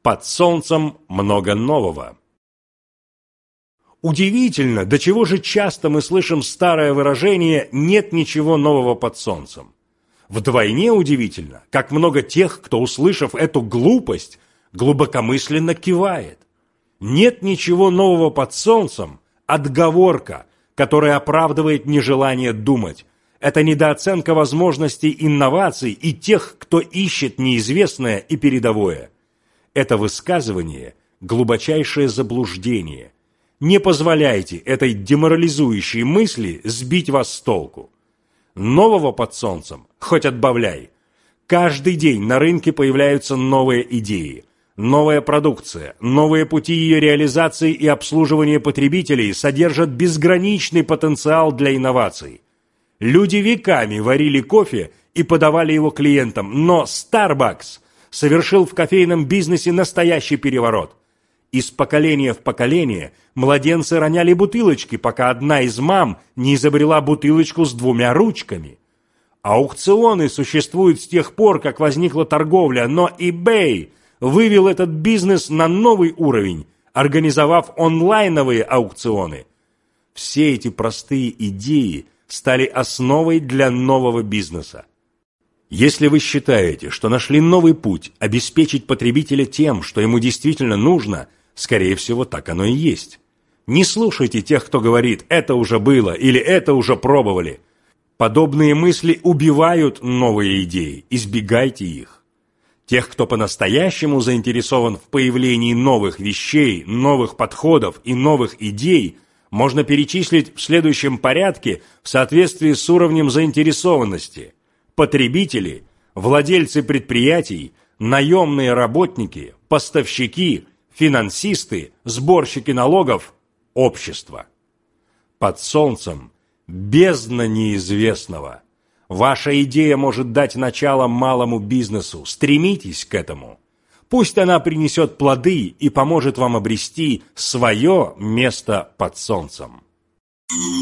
Под солнцем много нового. Удивительно, до чего же часто мы слышим старое выражение «нет ничего нового под солнцем». Вдвойне удивительно, как много тех, кто, услышав эту глупость, глубокомысленно кивает. Нет ничего нового под солнцем – отговорка, которая оправдывает нежелание думать. Это недооценка возможностей инноваций и тех, кто ищет неизвестное и передовое. Это высказывание – глубочайшее заблуждение. Не позволяйте этой деморализующей мысли сбить вас с толку. Нового под солнцем хоть отбавляй. Каждый день на рынке появляются новые идеи, новая продукция, новые пути ее реализации и обслуживания потребителей содержат безграничный потенциал для инноваций. Люди веками варили кофе и подавали его клиентам, но Starbucks совершил в кофейном бизнесе настоящий переворот. Из поколения в поколение младенцы роняли бутылочки, пока одна из мам не изобрела бутылочку с 2 ручками. Аукционы существуют с тех пор, как возникла торговля, но eBay вывел этот бизнес на новый уровень, организовав онлайновые аукционы. Все эти простые идеи стали основой для нового бизнеса. Если вы считаете, что нашли новый путь обеспечить потребителя тем, что ему действительно нужно, скорее всего, так оно и есть. Не слушайте тех, кто говорит «это уже было» или «это уже пробовали». Подобные мысли убивают новые идеи, избегайте их. Тех, кто по-настоящему заинтересован в появлении новых вещей, новых подходов и новых идей, можно перечислить в следующем порядке в соответствии с уровнем заинтересованности. Потребители, владельцы предприятий, наемные работники, поставщики, финансисты, сборщики налогов, общество. Под солнцем бездна неизвестного. Ваша идея может дать начало малому бизнесу. Стремитесь к этому. Пусть она принесет плоды и поможет вам обрести свое место под солнцем.